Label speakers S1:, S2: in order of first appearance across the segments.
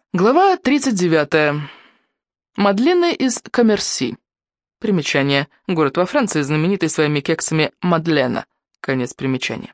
S1: Глава 39. Мадлены из Коммерси. Примечание. Город во Франции, знаменитый своими кексами Мадлена. Конец примечания.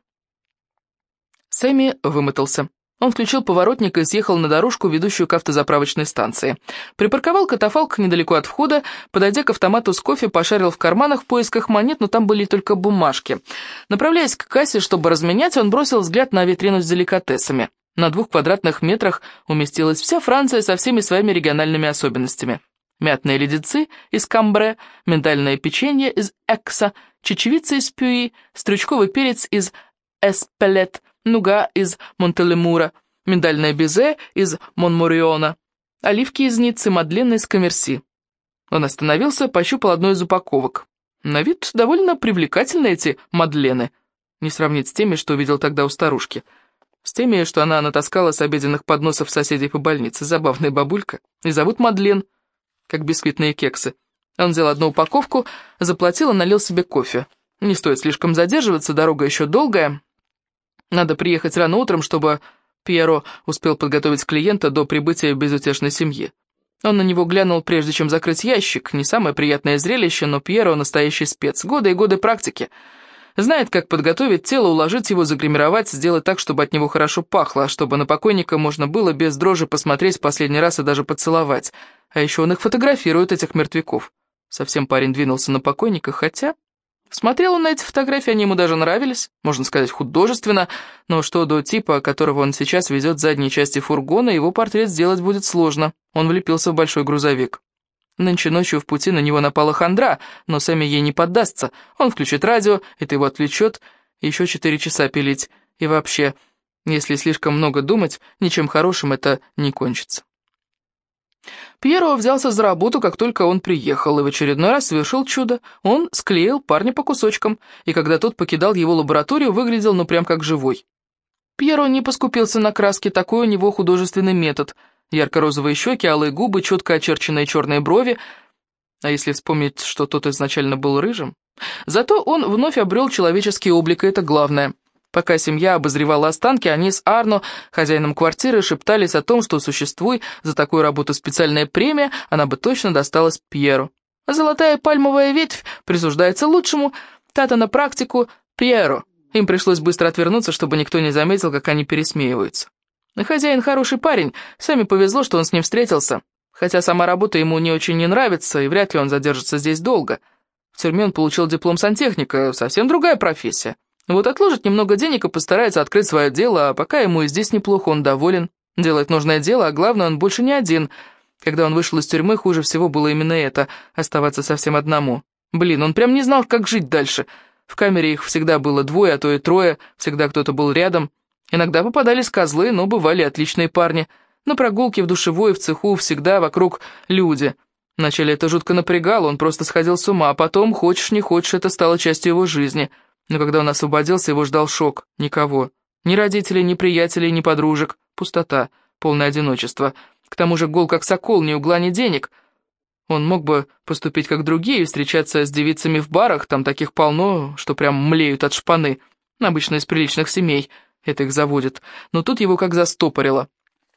S1: Сэмми вымотался. Он включил поворотник и съехал на дорожку, ведущую к автозаправочной станции. Припарковал катафалк недалеко от входа, подойдя к автомату с кофе, пошарил в карманах в поисках монет, но там были только бумажки. Направляясь к кассе, чтобы разменять, он бросил взгляд на витрину с деликатесами. На 2 квадратных метрах уместилась вся Франция со всеми своими региональными особенностями. Мятные леденцы из Камбре, миндальное печенье из Экса, чечевица из Пюи, стручковый перец из Эспелет, нуга из Монтелемура, миндальное безе из Монмориона, оливки из Ниццы, мадлены из Коммерси. Он остановился, пощупал одну из упаковок. На вид довольно привлекательны эти мадлены, не сравнить с теми, что увидел тогда у старушки. С теми, что она натаскала с обеденных подносов соседей по больнице. Забавная бабулька. И зовут Мадлен, как бисквитные кексы. Он взял одну упаковку, заплатил и налил себе кофе. Не стоит слишком задерживаться, дорога еще долгая. Надо приехать рано утром, чтобы Пьеро успел подготовить клиента до прибытия безутешной семьи. Он на него глянул, прежде чем закрыть ящик. Не самое приятное зрелище, но Пьеро настоящий спец. Годы и годы практики. Знает, как подготовить тело, уложить его, загримировать, сделать так, чтобы от него хорошо пахло, а чтобы на покойника можно было без дрожи посмотреть в последний раз и даже поцеловать. А еще он их фотографирует, этих мертвяков. Совсем парень двинулся на покойника, хотя... Смотрел он на эти фотографии, они ему даже нравились, можно сказать, художественно, но что до типа, которого он сейчас везет в задней части фургона, его портрет сделать будет сложно. Он влепился в большой грузовик. Нынче ночью в пути на него напала хандра, но Сэмми ей не поддастся. Он включит радио, это его отвлечет, еще 4 часа пилить. И вообще, если слишком много думать, ничем хорошим это не кончится. Пьеро взялся за работу, как только он приехал, и в очередной раз совершил чудо. Он склеил парня по кусочкам, и когда тот покидал его лабораторию, выглядел ну прям как живой. Пьеро не поскупился на краски, такой у него художественный метод. Ярко-розовые щеки, алые губы, четко очерченные черные брови. А если вспомнить, что тот изначально был рыжим? Зато он вновь обрел человеческий облик, и это главное. Пока семья обозревала останки, они с Арно, хозяином квартиры, шептались о том, что существует за такую работу специальная премия, она бы точно досталась Пьеру. Золотая пальмовая ветвь присуждается лучшему, тата на практику Пьеру. Им пришлось быстро отвернуться, чтобы никто не заметил, как они пересмеиваются. Хозяин хороший парень, Сэмми повезло, что он с ним встретился, хотя сама работа ему не очень не нравится, и вряд ли он задержится здесь долго. В тюрьме он получил диплом сантехника, совсем другая профессия. Вот отложит немного денег и постарается открыть свое дело, а пока ему и здесь неплохо, он доволен. Делает нужное дело, а главное, он больше не один. Когда он вышел из тюрьмы, хуже всего было именно это, оставаться совсем одному. Блин, он прям не знал, как жить дальше. В камере их всегда было 2, а то и 3, всегда кто-то был рядом. Иногда попадались козлы, но бывали отличные парни. На прогулке, в душевой, в цеху всегда вокруг люди. Вначале это жутко напрягало, он просто сходил с ума, а потом, хочешь не хочешь, это стало частью его жизни. Но когда он освободился, его ждал шок. Никого. Ни родителей, ни приятелей, ни подружек. Пустота, полное одиночество. К тому же гол как сокол, ни угла, ни денег. Он мог бы поступить как другие, встречаться с девицами в барах, там таких полно, что прям млеют от шпаны. Обычно из приличных семей. Это их заводит. Но тут его как застопорило.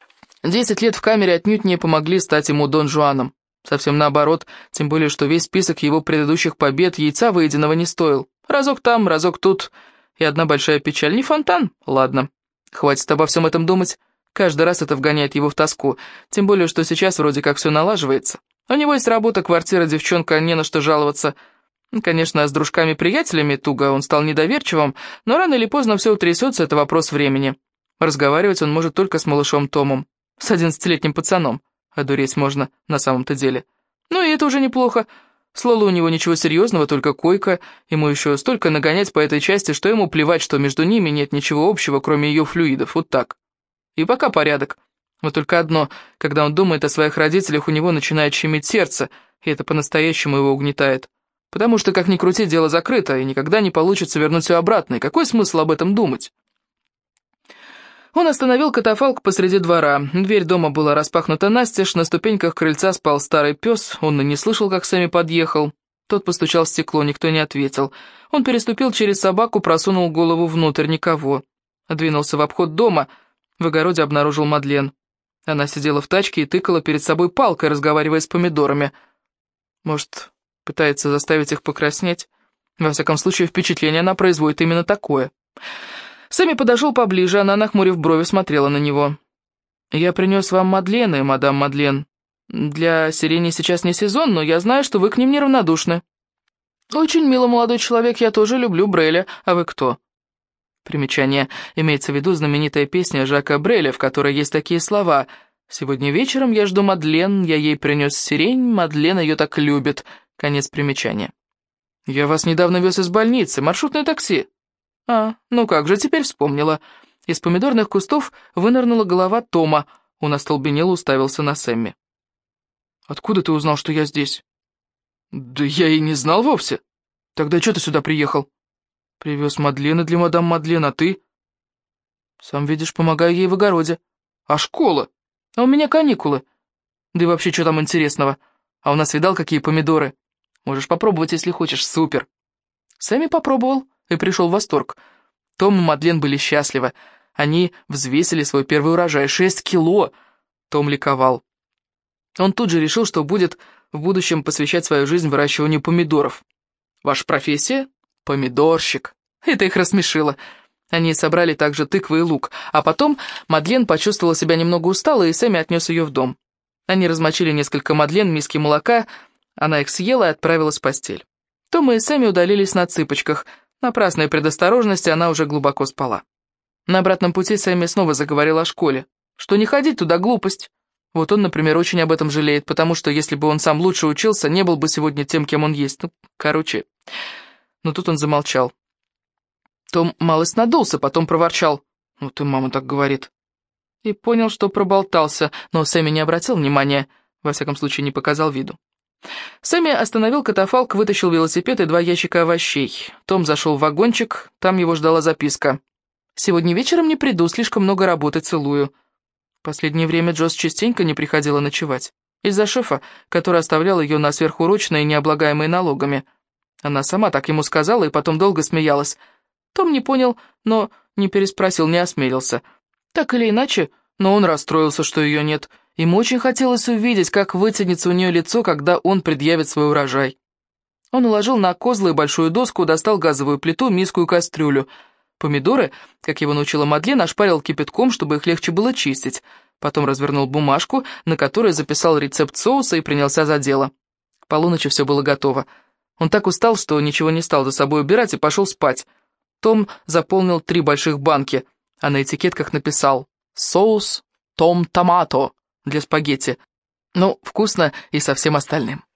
S1: 10 лет в камере отнюдь не помогли стать ему Дон Жуаном. Совсем наоборот, тем более, что весь список его предыдущих побед яйца выеденного не стоил. Разок там, разок тут, и одна большая печаль. Не фонтан? Ладно. Хватит обо всем этом думать. Каждый раз это вгоняет его в тоску. Тем более, что сейчас вроде как все налаживается. У него есть работа, квартира, девчонка, не на что жаловаться. Конечно, с дружками-приятелями туго, он стал недоверчивым, но рано или поздно все утрясется, это вопрос времени. Разговаривать он может только с малышом Томом, с 11-летним пацаном. Одуреть можно на самом-то деле. Ну и это уже неплохо. С Лолой у него ничего серьезного, только койка. Ему еще столько нагонять по этой части, что ему плевать, что между ними нет ничего общего, кроме ее флюидов, вот так. И пока порядок. Вот только одно, когда он думает о своих родителях, у него начинает щемить сердце, и это по-настоящему его угнетает. Потому что, как ни крути, дело закрыто, и никогда не получится вернуть все обратно, и какой смысл об этом думать? Он остановил катафалк посреди двора. Дверь дома была распахнута настежь, на ступеньках крыльца спал старый пес, он и не слышал, как Сэмми подъехал. Тот постучал в стекло, никто не ответил. Он переступил через собаку, просунул голову внутрь, никого. Двинулся в обход дома, в огороде обнаружил Мадлен. Она сидела в тачке и тыкала перед собой палкой, разговаривая с помидорами. Может, пытается заставить их покраснеть? Во всяком случае, впечатление она производит именно такое. Сэмми подошел поближе, она, нахмурив брови, смотрела на него. «Я принес вам мадлены, мадам Мадлен. Для сирени сейчас не сезон, но я знаю, что вы к ним неравнодушны». «Очень мило, молодой человек, я тоже люблю Бреля. А вы кто?» Примечание. Имеется в виду знаменитая песня Жака Бреля, в которой есть такие слова: «Сегодня вечером я жду Мадлен, я ей принес сирень, Мадлен ее так любит». Конец примечания. «Я вас недавно вез из больницы, маршрутное такси». «А, ну как же, теперь вспомнила». Из помидорных кустов вынырнула голова Тома. Он остолбенело уставился на Сэмми. «Откуда ты узнал, что я здесь?» «Да я и не знал вовсе. Тогда что ты сюда приехал?» «Привез Мадлены для мадам Мадлен, а ты?» «Сам видишь, помогаю ей в огороде». «А школа?» «А у меня каникулы. Да и вообще, что там интересного? А у нас видал, какие помидоры? Можешь попробовать, если хочешь, супер». Сэмми попробовал и пришел в восторг. Том и Мадлен были счастливы. Они взвесили свой первый урожай — 6 кило. Том ликовал. Он тут же решил, что будет в будущем посвящать свою жизнь выращиванию помидоров. «Ваша профессия?» «Помидорщик». Это их рассмешило. Они собрали также тыквы и лук, а потом Мадлен почувствовала себя немного усталой, и Сэмми отнес ее в дом. Они размочили несколько Мадлен в миске молока, она их съела и отправилась в постель. Том и Сэмми удалились на цыпочках. Напрасной предосторожности, она уже глубоко спала. На обратном пути Сэмми снова заговорила о школе. Что не ходить туда — глупость. Вот он, например, очень об этом жалеет, потому что если бы он сам лучше учился, не был бы сегодня тем, кем он есть. Но тут он замолчал. Том малость надулся, потом проворчал: «Ну ты, мама так говорит». И понял, что проболтался, но Сэмми не обратил внимания, во всяком случае не показал виду. Сэмми остановил катафалк, вытащил велосипед и 2 ящика овощей. Том зашел в вагончик, там его ждала записка: «Сегодня вечером не приду, слишком много работы, целую». В последнее время Джосс частенько не приходила ночевать. Из-за шефа, который оставлял ее на сверхурочные, необлагаемые налогами. Она сама так ему сказала и потом долго смеялась. Том не понял, но не переспросил, не осмелился. Так или иначе, но он расстроился, что ее нет. Ему очень хотелось увидеть, как вытянется у нее лицо, когда он предъявит свой урожай. Он уложил на козлы большую доску, достал газовую плиту, миску и кастрюлю. Помидоры, как его научила Мадлен, ошпарил кипятком, чтобы их легче было чистить. Потом развернул бумажку, на которой записал рецепт соуса и принялся за дело. К полуночи все было готово. Он так устал, что ничего не стал за собой убирать и пошел спать. Том заполнил 3 больших банки, а на этикетках написал «Соус Том Томато» для спагетти. Ну, вкусно и со всем остальным.